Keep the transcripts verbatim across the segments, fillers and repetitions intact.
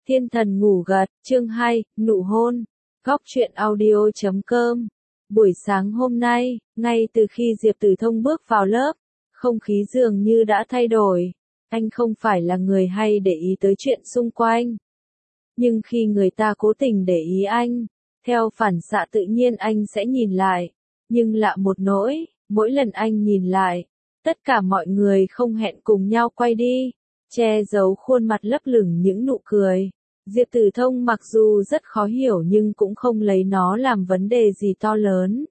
Thiên thần ngủ gật, chương hai, nụ hôn. Góc truyện audio chấm com. Buổi sáng hôm nay, ngay từ khi Diệp Tử Thông bước vào lớp, không khí dường như đã thay đổi. Anh không phải là người hay để ý tới chuyện xung quanh. Nhưng khi người ta cố tình để ý anh, theo phản xạ tự nhiên anh sẽ nhìn lại. Nhưng lạ một nỗi, mỗi lần anh nhìn lại, tất cả mọi người không hẹn cùng nhau quay đi, che giấu khuôn mặt lấp lửng những nụ cười. Diệp Tử Thông mặc dù rất khó hiểu nhưng cũng không lấy nó làm vấn đề gì to lớn.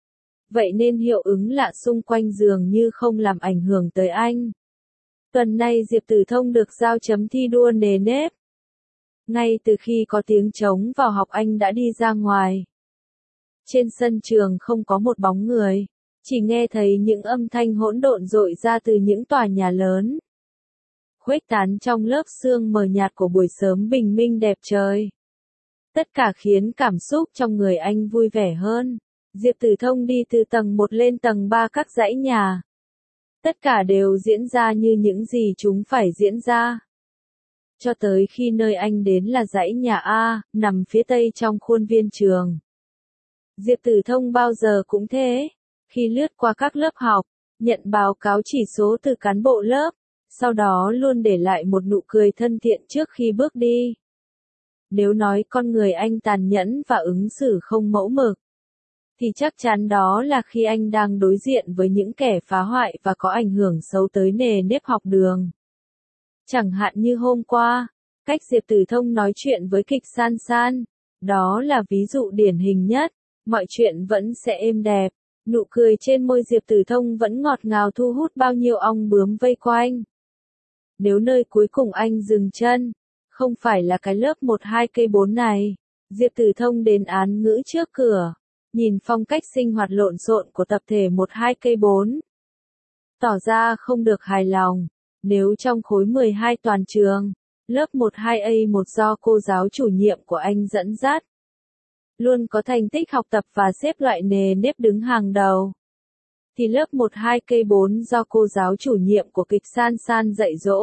Vậy nên hiệu ứng lạ xung quanh dường như không làm ảnh hưởng tới anh. Tuần này Diệp Tử Thông được giao chấm thi đua nề nếp. Ngay từ khi có tiếng trống vào học anh đã đi ra ngoài. Trên sân trường không có một bóng người, chỉ nghe thấy những âm thanh hỗn độn dội ra từ những tòa nhà lớn, khuếch tán trong lớp sương mờ nhạt của buổi sớm bình minh đẹp trời. Tất cả khiến cảm xúc trong người anh vui vẻ hơn. Diệp Tử Thông đi từ tầng một lên tầng ba các dãy nhà. Tất cả đều diễn ra như những gì chúng phải diễn ra. Cho tới khi nơi anh đến là dãy nhà A, nằm phía tây trong khuôn viên trường. Diệp Tử Thông bao giờ cũng thế. Khi lướt qua các lớp học, nhận báo cáo chỉ số từ cán bộ lớp, sau đó luôn để lại một nụ cười thân thiện trước khi bước đi. Nếu nói con người anh tàn nhẫn và ứng xử không mẫu mực, thì chắc chắn đó là khi anh đang đối diện với những kẻ phá hoại và có ảnh hưởng xấu tới nề nếp học đường. Chẳng hạn như hôm qua, cách Diệp Tử Thông nói chuyện với Kịch San San, đó là ví dụ điển hình nhất, mọi chuyện vẫn sẽ êm đẹp, nụ cười trên môi Diệp Tử Thông vẫn ngọt ngào thu hút bao nhiêu ong bướm vây quanh. Nếu nơi cuối cùng anh dừng chân, không phải là cái lớp một hai cây bốn này, Diệp Tử Thông đến án ngữ trước cửa, nhìn phong cách sinh hoạt lộn xộn của tập thể một hai cây bốn. Tỏ ra không được hài lòng, nếu trong khối mười hai toàn trường, lớp một hai A một do cô giáo chủ nhiệm của anh dẫn dắt, luôn có thành tích học tập và xếp loại nề nếp đứng hàng đầu. Thì lớp một hai cây bốn do cô giáo chủ nhiệm của Kịch San San dạy dỗ.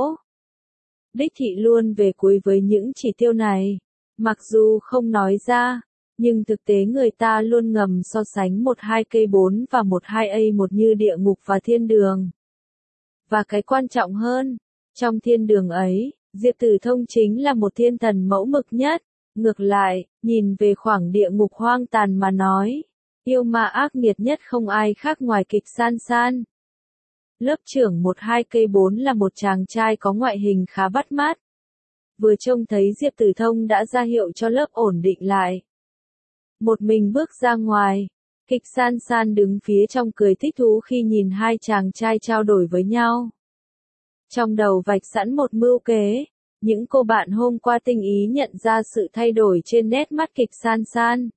Đích thị luôn về cuối với những chỉ tiêu này. Mặc dù không nói ra, nhưng thực tế người ta luôn ngầm so sánh một hai cây bốn và một hai A một như địa ngục và thiên đường. Và cái quan trọng hơn, trong thiên đường ấy, Diệp Tử Thông chính là một thiên thần mẫu mực nhất. Ngược lại, nhìn về khoảng địa ngục hoang tàn mà nói, yêu ma ác nghiệt nhất không ai khác ngoài Kịch San San. Lớp trưởng một hai cây bốn là một chàng trai có ngoại hình khá bắt mắt. Vừa trông thấy Diệp Tử Thông đã ra hiệu cho lớp ổn định lại. Một mình bước ra ngoài, Kịch San San đứng phía trong cười thích thú khi nhìn hai chàng trai trao đổi với nhau. Trong đầu vạch sẵn một mưu kế. Những cô bạn hôm qua tinh ý nhận ra sự thay đổi trên nét mắt Kịch San San.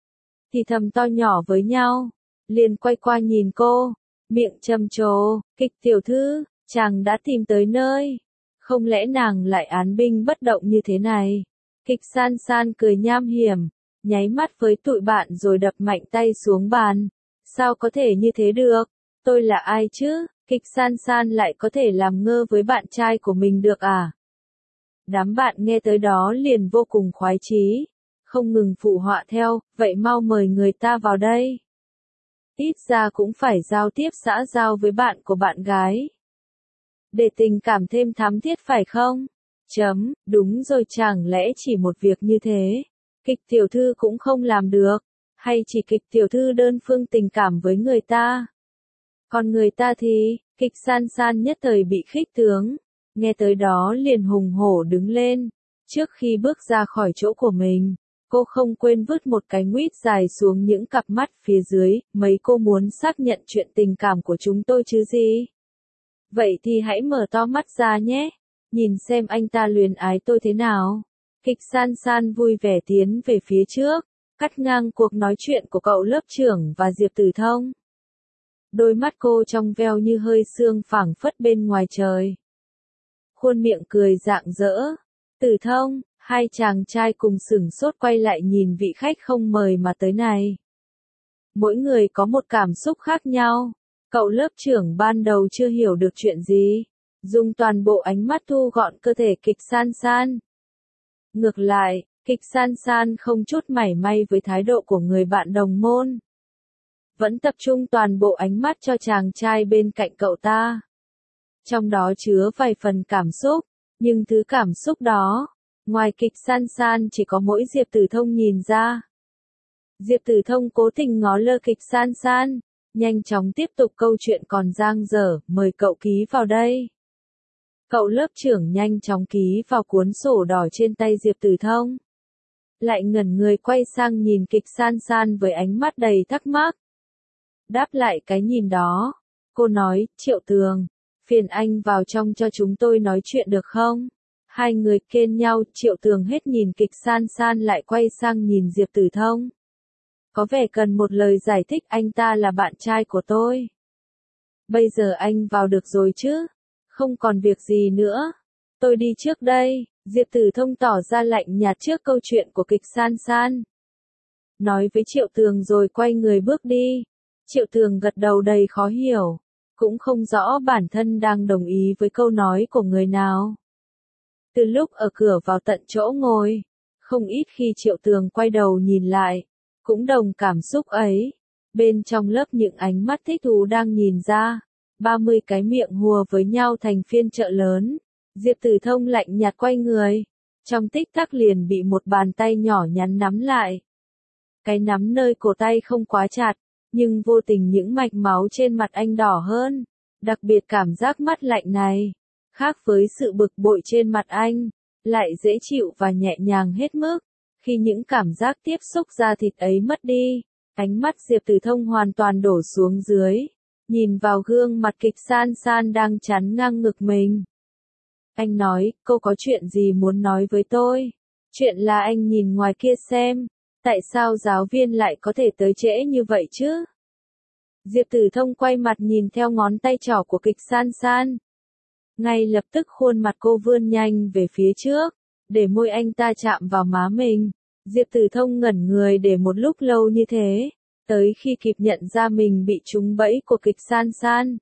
Thì thầm to nhỏ với nhau, liền quay qua nhìn cô, miệng trầm trồ, Kịch tiểu thư, chàng đã tìm tới nơi. Không lẽ nàng lại án binh bất động như thế này? Kịch San San cười nham hiểm, nháy mắt với tụi bạn rồi đập mạnh tay xuống bàn. Sao có thể như thế được? Tôi là ai chứ? Kịch San San lại có thể làm ngơ với bạn trai của mình được à? Đám bạn nghe tới đó liền vô cùng khoái chí, không ngừng phụ họa theo, vậy mau mời người ta vào đây. Ít ra cũng phải giao tiếp xã giao với bạn của bạn gái. Để tình cảm thêm thắm thiết phải không? Chấm, đúng rồi, chẳng lẽ chỉ một việc như thế, Kịch tiểu thư cũng không làm được, hay chỉ Kịch tiểu thư đơn phương tình cảm với người ta? Còn người ta thì, Kịch San San nhất thời bị khích tướng. Nghe tới đó liền hùng hổ đứng lên. Trước khi bước ra khỏi chỗ của mình, cô không quên vứt một cái nguýt dài xuống những cặp mắt phía dưới. Mấy cô muốn xác nhận chuyện tình cảm của chúng tôi chứ gì? Vậy thì hãy mở to mắt ra nhé. Nhìn xem anh ta luyến ái tôi thế nào. Kịch San San vui vẻ tiến về phía trước, cắt ngang cuộc nói chuyện của cậu lớp trưởng và Diệp Tử Thông. Đôi mắt cô trong veo như hơi sương phảng phất bên ngoài trời. Khuôn miệng cười rạng rỡ. Tử Thông, hai chàng trai cùng sửng sốt quay lại nhìn vị khách không mời mà tới này. Mỗi người có một cảm xúc khác nhau. Cậu lớp trưởng ban đầu chưa hiểu được chuyện gì, dùng toàn bộ ánh mắt thu gọn cơ thể Kịch San San. Ngược lại, Kịch San San không chút mảy may với thái độ của người bạn đồng môn. Vẫn tập trung toàn bộ ánh mắt cho chàng trai bên cạnh cậu ta. Trong đó chứa vài phần cảm xúc, nhưng thứ cảm xúc đó, ngoài Kịch San San chỉ có mỗi Diệp Tử Thông nhìn ra. Diệp Tử Thông cố tình ngó lơ Kịch San San, nhanh chóng tiếp tục câu chuyện còn dang dở, mời cậu ký vào đây. Cậu lớp trưởng nhanh chóng ký vào cuốn sổ đỏ trên tay Diệp Tử Thông. Lại ngẩn người quay sang nhìn Kịch San San với ánh mắt đầy thắc mắc. Đáp lại cái nhìn đó, cô nói, Triệu Tường, phiền anh vào trong cho chúng tôi nói chuyện được không? Hai người kên nhau, Triệu Tường hết nhìn Kịch San San lại quay sang nhìn Diệp Tử Thông. Có vẻ cần một lời giải thích, anh ta là bạn trai của tôi. Bây giờ anh vào được rồi chứ? Không còn việc gì nữa. Tôi đi trước đây. Diệp Tử Thông tỏ ra lạnh nhạt trước câu chuyện của Kịch San San. Nói với Triệu Tường rồi quay người bước đi. Triệu Tường gật đầu đầy khó hiểu. Cũng không rõ bản thân đang đồng ý với câu nói của người nào. Từ lúc ở cửa vào tận chỗ ngồi, không ít khi Triệu Tường quay đầu nhìn lại, cũng đồng cảm xúc ấy. Bên trong lớp những ánh mắt thích thú đang nhìn ra, ba mươi cái miệng hùa với nhau thành phiên chợ lớn. Diệp Tử Thông lạnh nhạt quay người, trong tích tắc liền bị một bàn tay nhỏ nhắn nắm lại. Cái nắm nơi cổ tay không quá chặt, nhưng vô tình những mạch máu trên mặt anh đỏ hơn, đặc biệt cảm giác mắt lạnh này, khác với sự bực bội trên mặt anh, lại dễ chịu và nhẹ nhàng hết mức. Khi những cảm giác tiếp xúc da thịt ấy mất đi, ánh mắt Diệp Tử Thông hoàn toàn đổ xuống dưới, nhìn vào gương mặt Kịch San San đang chắn ngang ngực mình. Anh nói, cô có chuyện gì muốn nói với tôi? Chuyện là anh nhìn ngoài kia xem, tại sao giáo viên lại có thể tới trễ như vậy chứ? Diệp Tử Thông quay mặt nhìn theo ngón tay trỏ của Kịch San San. Ngay lập tức khuôn mặt cô vươn nhanh về phía trước, để môi anh ta chạm vào má mình. Diệp Tử Thông ngẩn người để một lúc lâu như thế, tới khi kịp nhận ra mình bị trúng bẫy của Kịch San San.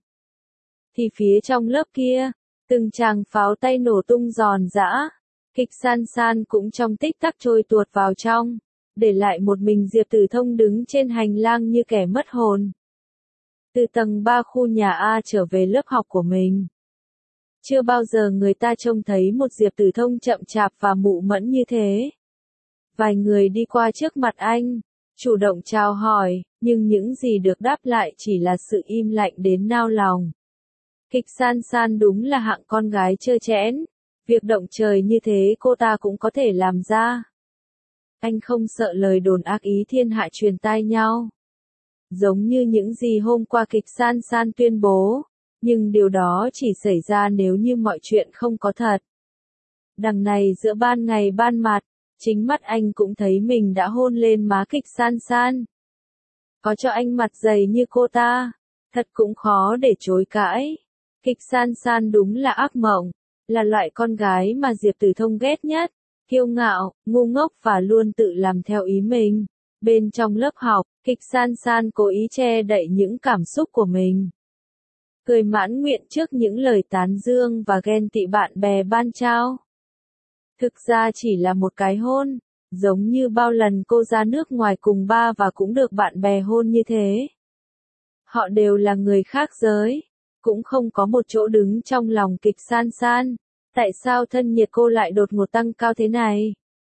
Thì phía trong lớp kia, từng tràng pháo tay nổ tung giòn giã, Kịch San San cũng trong tích tắc trôi tuột vào trong, để lại một mình Diệp Tử Thông đứng trên hành lang như kẻ mất hồn. Từ tầng ba khu nhà A trở về lớp học của mình. Chưa bao giờ người ta trông thấy một Diệp Tử Thông chậm chạp và mụ mẫn như thế. Vài người đi qua trước mặt anh, chủ động chào hỏi, nhưng những gì được đáp lại chỉ là sự im lạnh đến nao lòng. Kịch San San đúng là hạng con gái trơ trẽn, việc động trời như thế cô ta cũng có thể làm ra. Anh không sợ lời đồn ác ý thiên hạ truyền tai nhau. Giống như những gì hôm qua Kịch San San tuyên bố, nhưng điều đó chỉ xảy ra nếu như mọi chuyện không có thật. Đằng này giữa ban ngày ban mặt, chính mắt anh cũng thấy mình đã hôn lên má Kịch San San. Có cho anh mặt dày như cô ta, thật cũng khó để chối cãi. Kịch San San đúng là ác mộng, là loại con gái mà Diệp Tử Thông ghét nhất, kiêu ngạo, ngu ngốc và luôn tự làm theo ý mình. Bên trong lớp học, Kịch San San cố ý che đậy những cảm xúc của mình. Cười mãn nguyện trước những lời tán dương và ghen tị bạn bè ban trao. Thực ra chỉ là một cái hôn, giống như bao lần cô ra nước ngoài cùng ba và cũng được bạn bè hôn như thế. Họ đều là người khác giới, cũng không có một chỗ đứng trong lòng Kịch San San. Tại sao thân nhiệt cô lại đột ngột tăng cao thế này?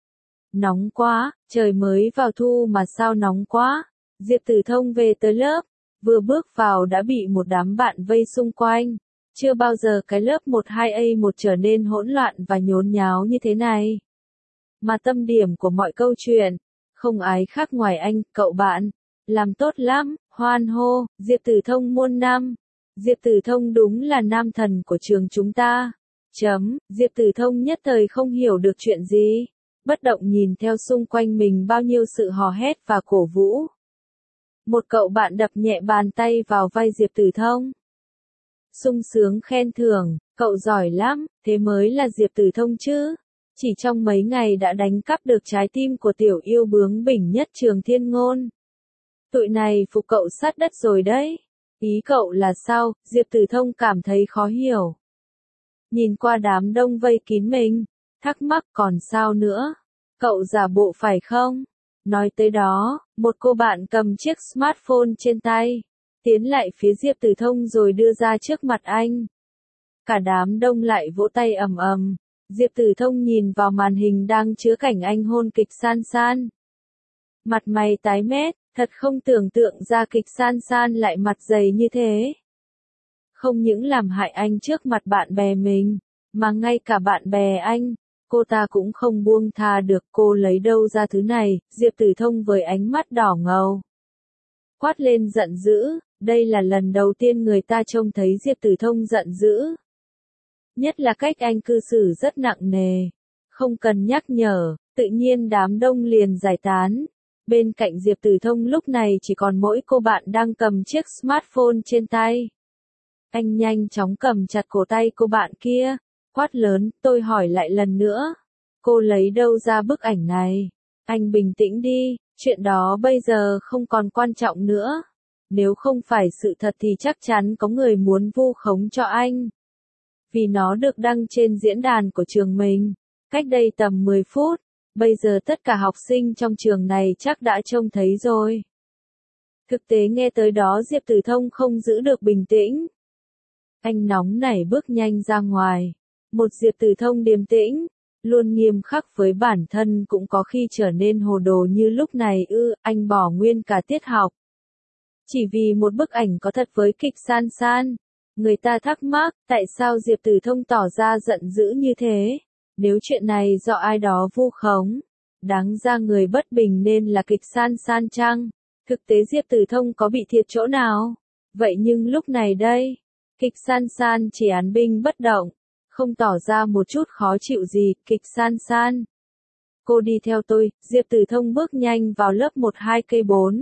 Nóng quá, trời mới vào thu mà sao nóng quá. Diệp Tử Thông về tới lớp, vừa bước vào đã bị một đám bạn vây xung quanh. Chưa bao giờ cái lớp một hai A một trở nên hỗn loạn và nhốn nháo như thế này. Mà tâm điểm của mọi câu chuyện, không ai khác ngoài anh, cậu bạn. Làm tốt lắm, hoan hô, Diệp Tử Thông muôn năm. Diệp Tử Thông đúng là nam thần của trường chúng ta. Chấm, Diệp Tử Thông nhất thời không hiểu được chuyện gì. Bất động nhìn theo xung quanh mình bao nhiêu sự hò hét và cổ vũ. Một cậu bạn đập nhẹ bàn tay vào vai Diệp Tử Thông. Sung sướng khen thưởng, cậu giỏi lắm, thế mới là Diệp Tử Thông chứ. Chỉ trong mấy ngày đã đánh cắp được trái tim của tiểu yêu bướng bỉnh nhất trường Thiên Ngôn. Tụi này phục cậu sát đất rồi đấy. Ý cậu là sao? Diệp Tử Thông cảm thấy khó hiểu. Nhìn qua đám đông vây kín mình, Thắc mắc còn sao nữa? Cậu giả bộ phải không? Nói tới đó, một cô bạn cầm chiếc smartphone trên tay, tiến lại phía Diệp Tử Thông rồi đưa ra trước mặt anh. Cả đám đông lại vỗ tay ầm ầm. Diệp Tử Thông nhìn vào màn hình đang chứa cảnh anh hôn Kịch San San. Mặt mày tái mét, thật không tưởng tượng ra Kịch San San lại mặt dày như thế. Không những làm hại anh trước mặt bạn bè mình, mà ngay cả bạn bè anh, cô ta cũng không buông tha được. Cô lấy đâu ra thứ này? Diệp Tử Thông với ánh mắt đỏ ngầu quát lên giận dữ. Đây là lần đầu tiên người ta trông thấy Diệp Tử Thông giận dữ. Nhất là cách anh cư xử rất nặng nề. Không cần nhắc nhở, tự nhiên đám đông liền giải tán. Bên cạnh Diệp Tử Thông lúc này chỉ còn mỗi cô bạn đang cầm chiếc smartphone trên tay. Anh nhanh chóng cầm chặt cổ tay cô bạn kia, quát lớn, tôi hỏi lại lần nữa. Cô lấy đâu ra bức ảnh này? Anh bình tĩnh đi, chuyện đó bây giờ không còn quan trọng nữa. Nếu không phải sự thật thì chắc chắn có người muốn vu khống cho anh. Vì nó được đăng trên diễn đàn của trường mình, cách đây tầm mười phút, bây giờ tất cả học sinh trong trường này chắc đã trông thấy rồi. Thực tế nghe tới đó Diệp Tử Thông không giữ được bình tĩnh. Anh nóng nảy bước nhanh ra ngoài. Một Diệp Tử Thông điềm tĩnh, luôn nghiêm khắc với bản thân cũng có khi trở nên hồ đồ như lúc này ư, anh bỏ nguyên cả tiết học. Chỉ vì một bức ảnh có thật với Kịch San San. Người ta thắc mắc, tại sao Diệp Tử Thông tỏ ra giận dữ như thế? Nếu chuyện này do ai đó vu khống, đáng ra người bất bình nên là Kịch San San chăng? Thực tế Diệp Tử Thông có bị thiệt chỗ nào? Vậy nhưng lúc này đây, Kịch San San chỉ án binh bất động, không tỏ ra một chút khó chịu gì. Kịch San San, cô đi theo tôi. Diệp Tử Thông bước nhanh vào lớp một hai cây bốn.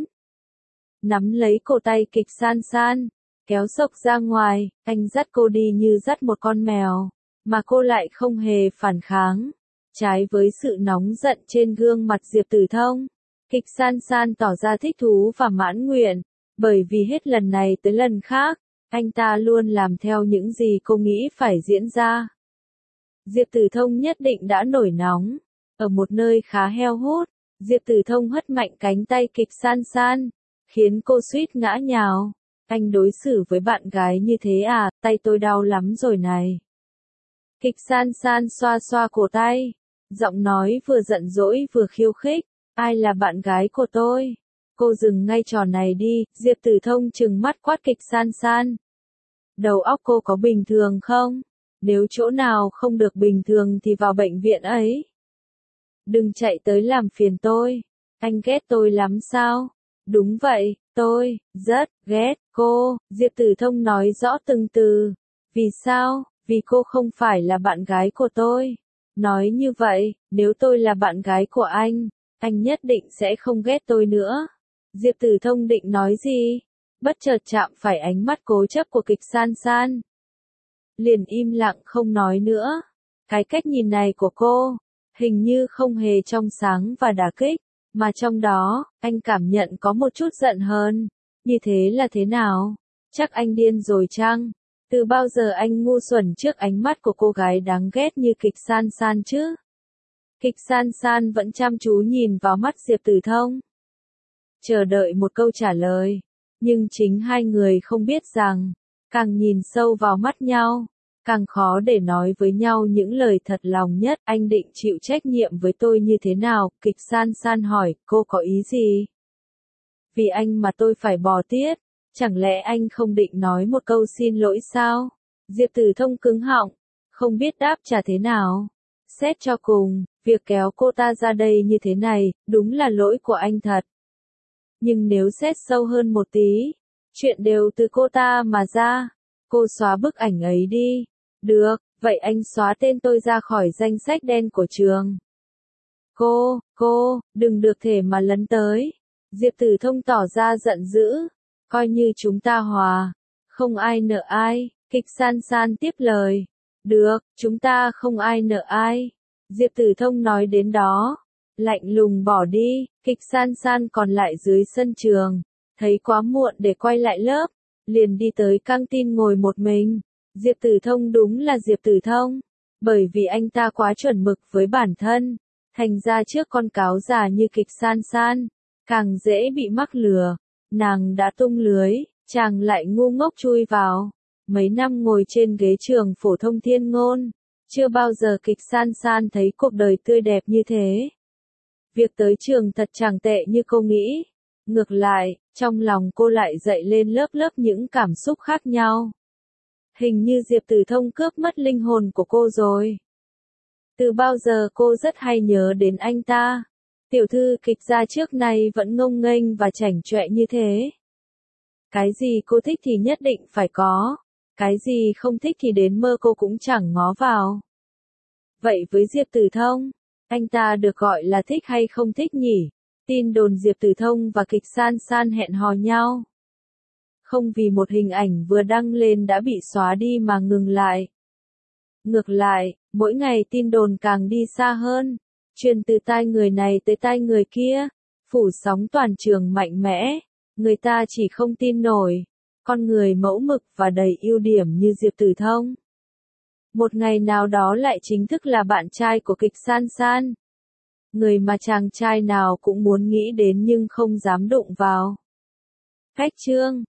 Nắm lấy cổ tay Kịch San San, kéo xộc ra ngoài, anh dắt cô đi như dắt một con mèo, mà cô lại không hề phản kháng. Trái với sự nóng giận trên gương mặt Diệp Tử Thông, Kịch San San tỏ ra thích thú và mãn nguyện, bởi vì hết lần này tới lần khác, anh ta luôn làm theo những gì cô nghĩ phải diễn ra. Diệp Tử Thông nhất định đã nổi nóng. Ở một nơi khá heo hút, Diệp Tử Thông hất mạnh cánh tay Kịch San San, khiến cô suýt ngã nhào. Anh đối xử với bạn gái như thế à, tay tôi đau lắm rồi này. Kịch San San xoa xoa cổ tay, giọng nói vừa giận dỗi vừa khiêu khích, ai là bạn gái của tôi? Cô dừng ngay trò này đi. Diệp Tử Thông trừng mắt quát Kịch San San. Đầu óc cô có bình thường không? Nếu chỗ nào không được bình thường thì vào bệnh viện ấy. Đừng chạy tới làm phiền tôi. Anh ghét tôi lắm sao? Đúng vậy, tôi rất ghét cô. Diệp Tử Thông nói rõ từng từ. Vì sao? Vì cô không phải là bạn gái của tôi. Nói như vậy, nếu tôi là bạn gái của anh, anh nhất định sẽ không ghét tôi nữa. Diệp Tử Thông định nói gì? Bất chợt chạm phải ánh mắt cố chấp của Kịch San San. Liền im lặng không nói nữa. Cái cách nhìn này của cô, hình như không hề trong sáng và đả kích, mà trong đó, anh cảm nhận có một chút giận hờn. Như thế là thế nào? Chắc anh điên rồi chăng? Từ bao giờ anh ngu xuẩn trước ánh mắt của cô gái đáng ghét như Kịch San San chứ? Kịch San San vẫn chăm chú nhìn vào mắt Diệp Tử Thông, chờ đợi một câu trả lời. Nhưng chính hai người không biết rằng, càng nhìn sâu vào mắt nhau, càng khó để nói với nhau những lời thật lòng nhất. Anh định chịu trách nhiệm với tôi như thế nào? Kịch San San hỏi, cô có ý gì? Vì anh mà tôi phải bỏ tiết, chẳng lẽ anh không định nói một câu xin lỗi sao? Diệp Tử Thông cứng họng, không biết đáp trả thế nào. Xét cho cùng, việc kéo cô ta ra đây như thế này, đúng là lỗi của anh thật. Nhưng nếu xét sâu hơn một tí, chuyện đều từ cô ta mà ra. Cô xóa bức ảnh ấy đi. Được, vậy anh xóa tên tôi ra khỏi danh sách đen của trường. Cô, cô, đừng được thể mà lấn tới. Diệp Tử Thông tỏ ra giận dữ. Coi như chúng ta hòa, không ai nợ ai. Kịch San San tiếp lời. Được, chúng ta không ai nợ ai. Diệp Tử Thông nói đến đó, lạnh lùng bỏ đi. Kịch San San còn lại dưới sân trường, thấy quá muộn để quay lại lớp, liền đi tới căng tin ngồi một mình. Diệp Tử Thông đúng là Diệp Tử Thông. Bởi vì anh ta quá chuẩn mực với bản thân, thành ra trước con cáo già như kịch San San, càng dễ bị mắc lừa. Nàng đã tung lưới, chàng lại ngu ngốc chui vào. Mấy năm ngồi trên ghế trường phổ thông Thiên Ngôn, chưa bao giờ kịch San San thấy cuộc đời tươi đẹp như thế. Việc tới trường thật chẳng tệ như cô nghĩ. Ngược lại, trong lòng cô lại dậy lên lớp lớp những cảm xúc khác nhau. Hình như Diệp Tử Thông cướp mất linh hồn của cô rồi. Từ bao giờ cô rất hay nhớ đến anh ta. Tiểu thư kịch gia trước nay vẫn ngông nghênh và chảnh chọe như thế. Cái gì cô thích thì nhất định phải có. Cái gì không thích thì đến mơ cô cũng chẳng ngó vào. Vậy với Diệp Tử Thông, anh ta được gọi là thích hay không thích nhỉ? Tin đồn Diệp Tử Thông và kịch San San hẹn hò nhau. Không vì một hình ảnh vừa đăng lên đã bị xóa đi mà ngừng lại. Ngược lại, mỗi ngày tin đồn càng đi xa hơn, truyền từ tai người này tới tai người kia, phủ sóng toàn trường mạnh mẽ, người ta chỉ không tin nổi, con người mẫu mực và đầy ưu điểm như Diệp Tử Thông. Một ngày nào đó lại chính thức là bạn trai của kịch San San. Người mà chàng trai nào cũng muốn nghĩ đến nhưng không dám đụng vào. Cách chương